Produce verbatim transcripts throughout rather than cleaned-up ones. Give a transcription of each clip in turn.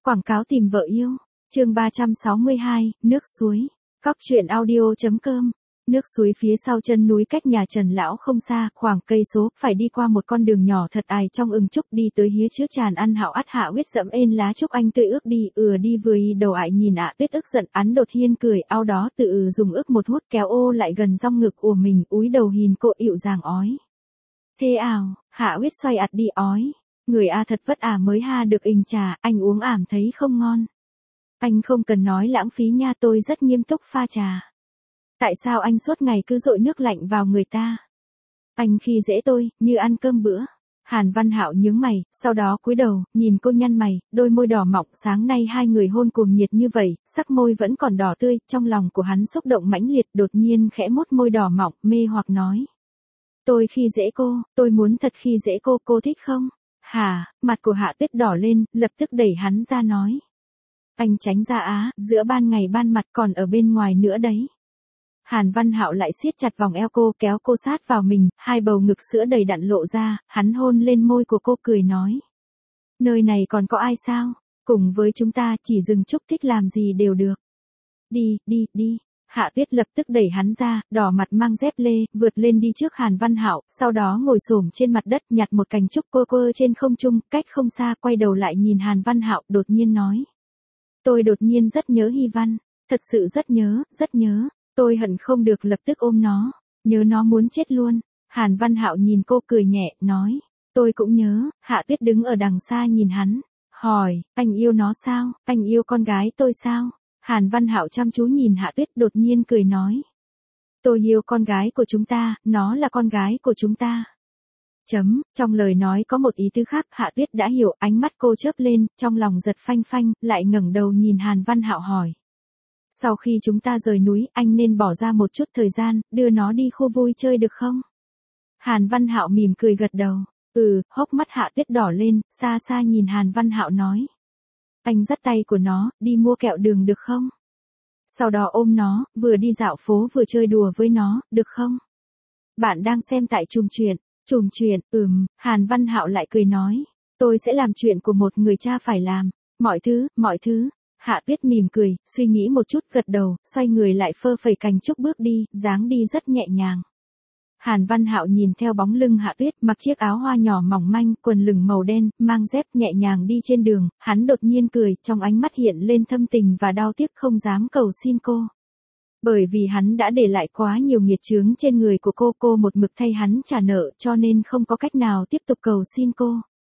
Quảng cáo tìm vợ yêu. Chương ba trăm sáu mươi hai, nước suối. Cóc truyện audio chấm com. Nước suối phía sau chân núi cách nhà Trần lão không xa, khoảng cây số, phải đi qua một con đường nhỏ thật ải trong ừng trúc đi tới hía trước tràn ăn hạo ắt hạ huyết dẫm ên lá trúc anh tươi ước đi, ừa đi vừa y đầu ải nhìn ạ tuyết ức giận, án đột hiên cười, ao đó tự dùng ức một hút kéo ô lại gần rong ngực ùa mình, úi đầu hìn cộ ịu giàng ói. Thế ào, hạ huyết xoay ạt đi ói. Người a thật vất ả mới ha được ình trà, anh uống ảm thấy không ngon. Anh không cần nói lãng phí nha, tôi rất nghiêm túc pha trà. Tại sao anh suốt ngày cứ dội nước lạnh vào người ta? Anh khi dễ tôi, như ăn cơm bữa. Hàn Văn Hạo nhướng mày, sau đó cúi đầu, nhìn cô nhăn mày, đôi môi đỏ mọng, sáng nay hai người hôn cuồng nhiệt như vậy, sắc môi vẫn còn đỏ tươi, trong lòng của hắn xúc động mãnh liệt, đột nhiên khẽ mút môi đỏ mọng, mê hoặc nói. Tôi khi dễ cô, tôi muốn thật khi dễ cô, cô thích không? Hả, mặt của Hạ Tuyết đỏ lên, lập tức đẩy hắn ra nói. Anh tránh ra á, giữa ban ngày ban mặt còn ở bên ngoài nữa đấy. Hàn Văn Hạo lại siết chặt vòng eo cô, kéo cô sát vào mình, hai bầu ngực sữa đầy đặn lộ ra, hắn hôn lên môi của cô cười nói. Nơi này còn có ai sao? Cùng với chúng ta chỉ dừng chút thích làm gì đều được. Đi, đi, đi. Hạ Tuyết lập tức đẩy hắn ra, đỏ mặt mang dép lê, vượt lên đi trước Hàn Văn Hạo, sau đó ngồi xổm trên mặt đất nhặt một cành trúc quơ quơ trên không trung, cách không xa, quay đầu lại nhìn Hàn Văn Hạo, đột nhiên nói. Tôi đột nhiên rất nhớ Hy Văn, thật sự rất nhớ, rất nhớ, tôi hận không được lập tức ôm nó, nhớ nó muốn chết luôn. Hàn Văn Hạo nhìn cô cười nhẹ, nói, tôi cũng nhớ. Hạ Tuyết đứng ở đằng xa nhìn hắn, hỏi, anh yêu nó sao, anh yêu con gái tôi sao? Hàn Văn Hạo chăm chú nhìn Hạ Tuyết đột nhiên cười nói. Tôi yêu con gái của chúng ta, nó là con gái của chúng ta. Chấm, trong lời nói có một ý tứ khác, Hạ Tuyết đã hiểu, ánh mắt cô chớp lên, trong lòng giật phanh phanh, lại ngẩng đầu nhìn Hàn Văn Hạo hỏi. Sau khi chúng ta rời núi, anh nên bỏ ra một chút thời gian, đưa nó đi khu vui chơi được không? Hàn Văn Hạo mỉm cười gật đầu, ừ, hốc mắt Hạ Tuyết đỏ lên, xa xa nhìn Hàn Văn Hạo nói. Anh dắt tay của nó, đi mua kẹo đường được không? Sau đó ôm nó, vừa đi dạo phố vừa chơi đùa với nó, được không? Bạn đang xem tại Trùm Chuyện. Trùm Chuyện, ừm, Hàn Văn Hạo lại cười nói. Tôi sẽ làm chuyện của một người cha phải làm. Mọi thứ, mọi thứ. Hạ Tuyết mỉm cười, suy nghĩ một chút gật đầu, xoay người lại phơ phẩy cành trúc bước đi, dáng đi rất nhẹ nhàng. Hàn Văn Hạo nhìn theo bóng lưng Hạ Tuyết, mặc chiếc áo hoa nhỏ mỏng manh, quần lửng màu đen, mang dép nhẹ nhàng đi trên đường, hắn đột nhiên cười, trong ánh mắt hiện lên thâm tình và đau tiếc không dám cầu xin cô. Bởi vì hắn đã để lại quá nhiều nghiệt chướng trên người của cô, cô một mực thay hắn trả nợ, cho nên không có cách nào tiếp tục cầu xin cô.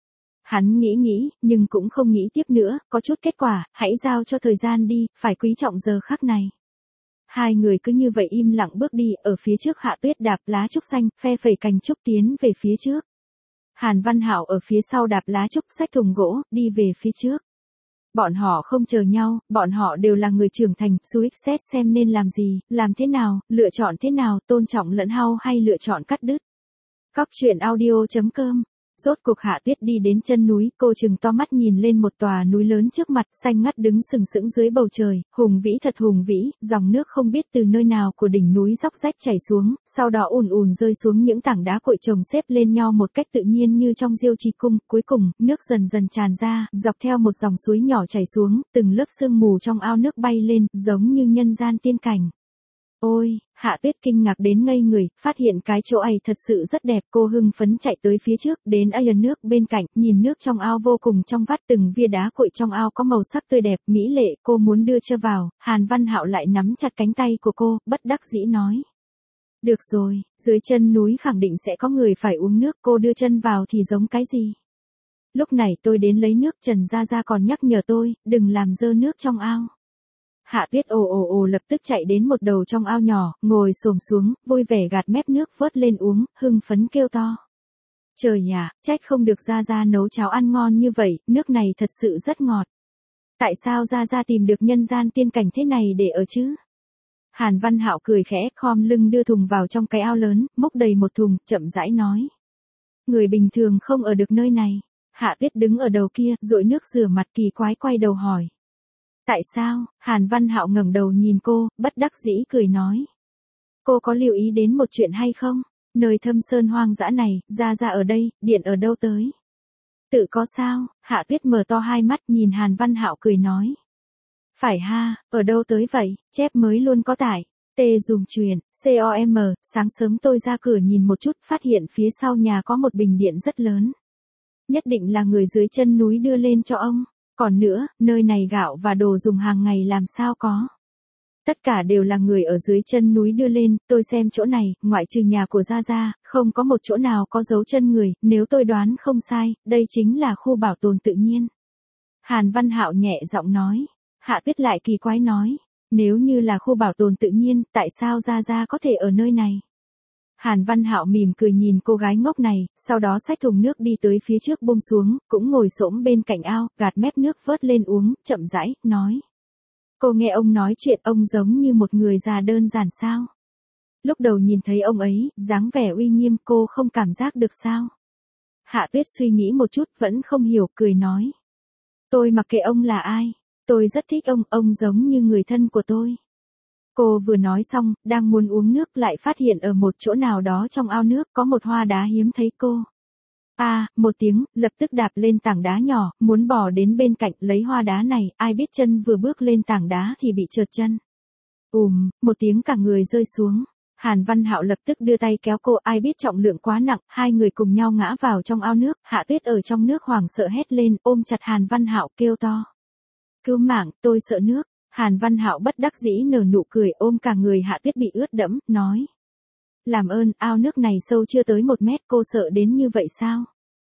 Hắn nghĩ nghĩ, nhưng cũng không nghĩ tiếp nữa, có chút kết quả, hãy giao cho thời gian đi, phải quý trọng giờ khắc này. Hai người cứ như vậy im lặng bước đi, ở phía trước Hạ Tuyết đạp lá trúc xanh, phe phẩy cành trúc tiến về phía trước. Hàn Văn Hạo ở phía sau đạp lá trúc xách thùng gỗ, đi về phía trước. Bọn họ không chờ nhau, bọn họ đều là người trưởng thành, suýt xét xem nên làm gì, làm thế nào, lựa chọn thế nào, tôn trọng lẫn nhau hay lựa chọn cắt đứt. Cóc truyện audio chấm com. Rốt cuộc Hạ Tuyết đi đến chân núi, cô trừng to mắt nhìn lên một tòa núi lớn trước mặt, xanh ngắt đứng sừng sững dưới bầu trời, hùng vĩ thật hùng vĩ, dòng nước không biết từ nơi nào của đỉnh núi róc rách chảy xuống, sau đó ùn ùn rơi xuống những tảng đá cuội chồng xếp lên nhau một cách tự nhiên như trong Diêu Trì cung, cuối cùng, nước dần dần tràn ra, dọc theo một dòng suối nhỏ chảy xuống, từng lớp sương mù trong ao nước bay lên, giống như nhân gian tiên cảnh. Ôi, Hạ Tuyết kinh ngạc đến ngây người, phát hiện cái chỗ ấy thật sự rất đẹp, cô hưng phấn chạy tới phía trước, đến ây nước bên cạnh, nhìn nước trong ao vô cùng trong vắt, từng via đá cuội trong ao có màu sắc tươi đẹp, mỹ lệ, cô muốn đưa chân vào, Hàn Văn Hạo lại nắm chặt cánh tay của cô, bất đắc dĩ nói. Được rồi, dưới chân núi khẳng định sẽ có người phải uống nước, cô đưa chân vào thì giống cái gì? Lúc này tôi đến lấy nước, Trần Gia Gia còn nhắc nhở tôi, đừng làm dơ nước trong ao. Hạ Tuyết ồ ồ ồ lập tức chạy đến một đầu trong ao nhỏ, ngồi xổm xuống, vui vẻ gạt mép nước vớt lên uống, hưng phấn kêu to. Trời ạ, trách không được Gia Gia nấu cháo ăn ngon như vậy, nước này thật sự rất ngọt. Tại sao Gia Gia tìm được nhân gian tiên cảnh thế này để ở chứ? Hàn Văn Hạo cười khẽ, khom lưng đưa thùng vào trong cái ao lớn, múc đầy một thùng, chậm rãi nói. Người bình thường không ở được nơi này. Hạ Tuyết đứng ở đầu kia, dội nước rửa mặt kỳ quái quay đầu hỏi. Tại sao? Hàn Văn Hạo ngẩng đầu nhìn cô, bất đắc dĩ cười nói. Cô có lưu ý đến một chuyện hay không? Nơi thâm sơn hoang dã này, Gia Gia ở đây, điện ở đâu tới? Tự có sao? Hạ Tuyết mở to hai mắt nhìn Hàn Văn Hạo cười nói. Phải ha, ở đâu tới vậy, chép mới luôn có tải. Tê dùng truyền, com, sáng sớm tôi ra cửa nhìn một chút phát hiện phía sau nhà có một bình điện rất lớn. Nhất định là người dưới chân núi đưa lên cho ông. Còn nữa, nơi này gạo và đồ dùng hàng ngày làm sao có. Tất cả đều là người ở dưới chân núi đưa lên, tôi xem chỗ này, ngoại trừ nhà của Gia Gia, không có một chỗ nào có dấu chân người, nếu tôi đoán không sai, đây chính là khu bảo tồn tự nhiên. Hàn Văn Hạo nhẹ giọng nói. Hạ Tuyết lại kỳ quái nói. Nếu như là khu bảo tồn tự nhiên, tại sao Gia Gia có thể ở nơi này? Hàn Văn Hạo mỉm cười nhìn cô gái ngốc này, sau đó xách thùng nước đi tới phía trước buông xuống, cũng ngồi xổm bên cạnh ao, gạt mép nước vớt lên uống, chậm rãi, nói. Cô nghe ông nói chuyện ông giống như một người già đơn giản sao? Lúc đầu nhìn thấy ông ấy, dáng vẻ uy nghiêm cô không cảm giác được sao? Hạ Tuyết suy nghĩ một chút vẫn không hiểu, cười nói. Tôi mặc kệ ông là ai, tôi rất thích ông, ông giống như người thân của tôi. Cô vừa nói xong, đang muốn uống nước lại phát hiện ở một chỗ nào đó trong ao nước có một hoa đá hiếm thấy cô. À, một tiếng, lập tức đạp lên tảng đá nhỏ, muốn bò đến bên cạnh lấy hoa đá này, ai biết chân vừa bước lên tảng đá thì bị trượt chân. Ùm, một tiếng cả người rơi xuống. Hàn Văn Hạo lập tức đưa tay kéo cô, ai biết trọng lượng quá nặng, hai người cùng nhau ngã vào trong ao nước, Hạ Tuyết ở trong nước hoảng sợ hét lên, ôm chặt Hàn Văn Hạo kêu to. Cứu mạng, tôi sợ nước. Hàn Văn Hạo bất đắc dĩ nở nụ cười ôm cả người Hạ Tuyết bị ướt đẫm, nói. Làm ơn, ao nước này sâu chưa tới một mét, cô sợ đến như vậy sao?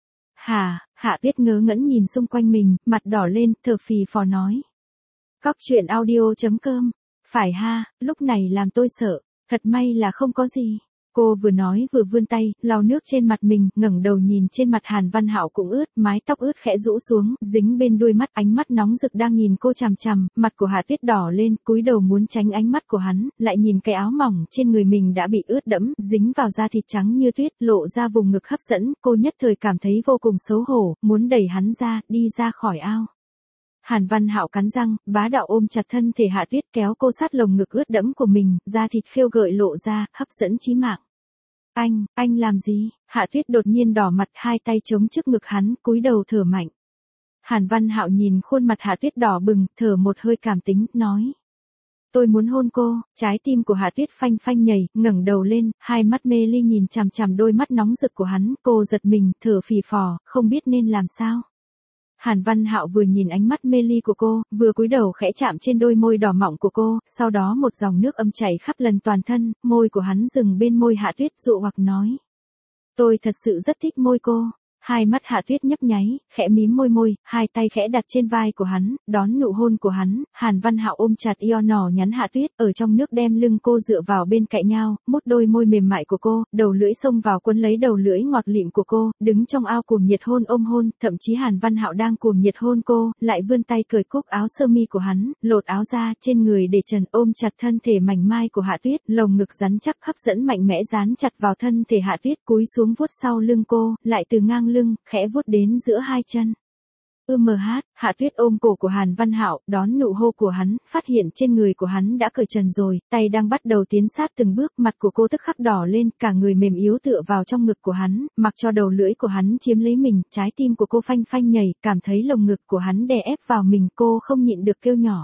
Hà, Hạ Tuyết ngớ ngẩn nhìn xung quanh mình, mặt đỏ lên, thở phì phò nói. Cóc truyện audio chấm com. Phải ha, lúc này làm tôi sợ, thật may là không có gì. Cô vừa nói vừa vươn tay, lau nước trên mặt mình, ngẩng đầu nhìn trên mặt Hàn Văn Hạo cũng ướt, mái tóc ướt khẽ rũ xuống, dính bên đuôi mắt, ánh mắt nóng rực đang nhìn cô chằm chằm, mặt của Hạ Tuyết đỏ lên, cúi đầu muốn tránh ánh mắt của hắn, lại nhìn cái áo mỏng trên người mình đã bị ướt đẫm, dính vào da thịt trắng như tuyết, lộ ra vùng ngực hấp dẫn, cô nhất thời cảm thấy vô cùng xấu hổ, muốn đẩy hắn ra, đi ra khỏi ao. Hàn Văn Hạo cắn răng, bá đạo ôm chặt thân thể Hạ Tuyết kéo cô sát lồng ngực ướt đẫm của mình, da thịt khêu gợi lộ ra, hấp dẫn chí mạng. Anh, anh làm gì? Hạ Tuyết đột nhiên đỏ mặt, hai tay chống trước ngực hắn, cúi đầu thở mạnh. Hàn Văn Hạo nhìn khuôn mặt Hạ Tuyết đỏ bừng, thở một hơi cảm tính, nói. Tôi muốn hôn cô, trái tim của Hạ Tuyết phanh phanh nhảy, ngẩng đầu lên, hai mắt mê ly nhìn chằm chằm đôi mắt nóng rực của hắn, cô giật mình, thở phì phò, không biết nên làm sao. Hàn Văn Hạo vừa nhìn ánh mắt mê ly của cô, vừa cúi đầu khẽ chạm trên đôi môi đỏ mọng của cô, sau đó một dòng nước âm chảy khắp lần toàn thân, môi của hắn dừng bên môi Hạ Tuyết dụ hoặc nói. Tôi thật sự rất thích môi cô. Hai mắt Hạ Tuyết nhấp nháy, khẽ mím môi môi, hai tay khẽ đặt trên vai của hắn, đón nụ hôn của hắn, Hàn Văn Hạo ôm chặt eo nhỏ nhắn Hạ Tuyết, ở trong nước đem lưng cô dựa vào bên cạnh nhau, mút đôi môi mềm mại của cô, đầu lưỡi xông vào quấn lấy đầu lưỡi ngọt lịm của cô, đứng trong ao cuồng nhiệt hôn ôm hôn, thậm chí Hàn Văn Hạo đang cuồng nhiệt hôn cô, lại vươn tay cởi cúc áo sơ mi của hắn, lột áo ra, trên người để trần ôm chặt thân thể mảnh mai của Hạ Tuyết, lồng ngực rắn chắc hấp dẫn mạnh mẽ dán chặt vào thân thể Hạ Tuyết, cúi xuống vuốt sau lưng cô, lại từ ngang lưng, khẽ vuốt đến giữa hai chân. Ưm hát, Hạ Tuyết ôm cổ của Hàn Văn Hạo, đón nụ hôn của hắn, phát hiện trên người của hắn đã cởi trần rồi, tay đang bắt đầu tiến sát từng bước, mặt của cô tức khắc đỏ lên, cả người mềm yếu tựa vào trong ngực của hắn, mặc cho đầu lưỡi của hắn chiếm lấy mình, trái tim của cô phanh phanh nhảy, cảm thấy lồng ngực của hắn đè ép vào mình, cô không nhịn được kêu nhỏ.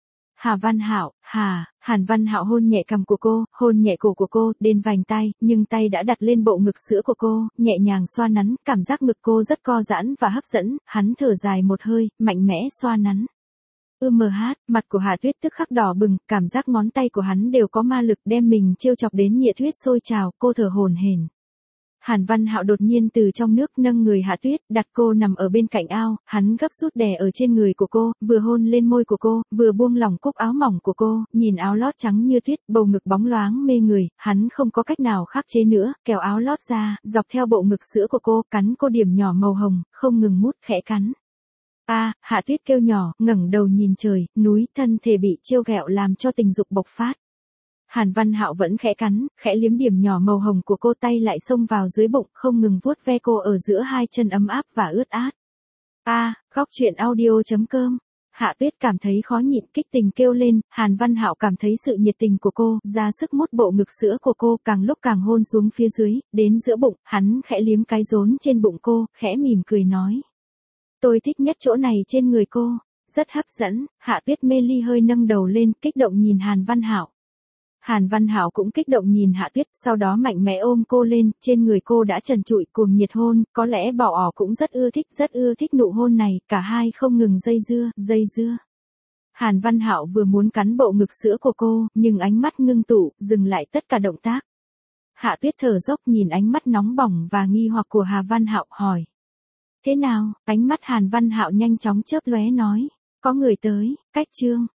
Hà Văn Hạo, Hà, Hàn Văn Hạo hôn nhẹ cằm của cô, hôn nhẹ cổ của cô, đến vành tay, nhưng tay đã đặt lên bộ ngực sữa của cô, nhẹ nhàng xoa nắn, cảm giác ngực cô rất co giãn và hấp dẫn, hắn thở dài một hơi, mạnh mẽ xoa nắn. Ưm hát, mặt của Hạ Tuyết tức khắc đỏ bừng, cảm giác ngón tay của hắn đều có ma lực đem mình trêu chọc đến nhiệt huyết sôi trào, cô thở hổn hển. Hàn Văn Hạo đột nhiên từ trong nước nâng người Hạ Tuyết, đặt cô nằm ở bên cạnh ao, hắn gấp rút đè ở trên người của cô, vừa hôn lên môi của cô, vừa buông lỏng cúc áo mỏng của cô, nhìn áo lót trắng như tuyết, bầu ngực bóng loáng mê người, hắn không có cách nào khắc chế nữa, kéo áo lót ra, dọc theo bộ ngực sữa của cô, cắn cô điểm nhỏ màu hồng, không ngừng mút khẽ cắn. A, à, Hạ Tuyết kêu nhỏ, ngẩng đầu nhìn trời, núi, thân thể bị trêu ghẹo làm cho tình dục bộc phát. Hàn Văn Hạo vẫn khẽ cắn, khẽ liếm điểm nhỏ màu hồng của cô, tay lại xông vào dưới bụng, không ngừng vuốt ve cô ở giữa hai chân ấm áp và ướt át. A, à, góc truyện audio chấm com. Hạ Tuyết cảm thấy khó nhịn, kích tình kêu lên, Hàn Văn Hạo cảm thấy sự nhiệt tình của cô, ra sức mút bộ ngực sữa của cô, càng lúc càng hôn xuống phía dưới, đến giữa bụng, hắn khẽ liếm cái rốn trên bụng cô, khẽ mỉm cười nói. Tôi thích nhất chỗ này trên người cô, rất hấp dẫn. Hạ Tuyết mê ly hơi nâng đầu lên, kích động nhìn Hàn Văn Hạo. Hàn Văn Hạo cũng kích động nhìn Hạ Tuyết, sau đó mạnh mẽ ôm cô lên, trên người cô đã trần trụi cuồng nhiệt hôn, có lẽ Bảo Ỏ cũng rất ưa thích, rất ưa thích nụ hôn này, cả hai không ngừng dây dưa, dây dưa. Hàn Văn Hạo vừa muốn cắn bộ ngực sữa của cô, nhưng ánh mắt ngưng tụ, dừng lại tất cả động tác. Hạ Tuyết thở dốc nhìn ánh mắt nóng bỏng và nghi hoặc của Hà Văn Hạo, hỏi. Thế nào? Ánh mắt Hàn Văn Hạo nhanh chóng chớp lóe nói. Có người tới, cách Trương.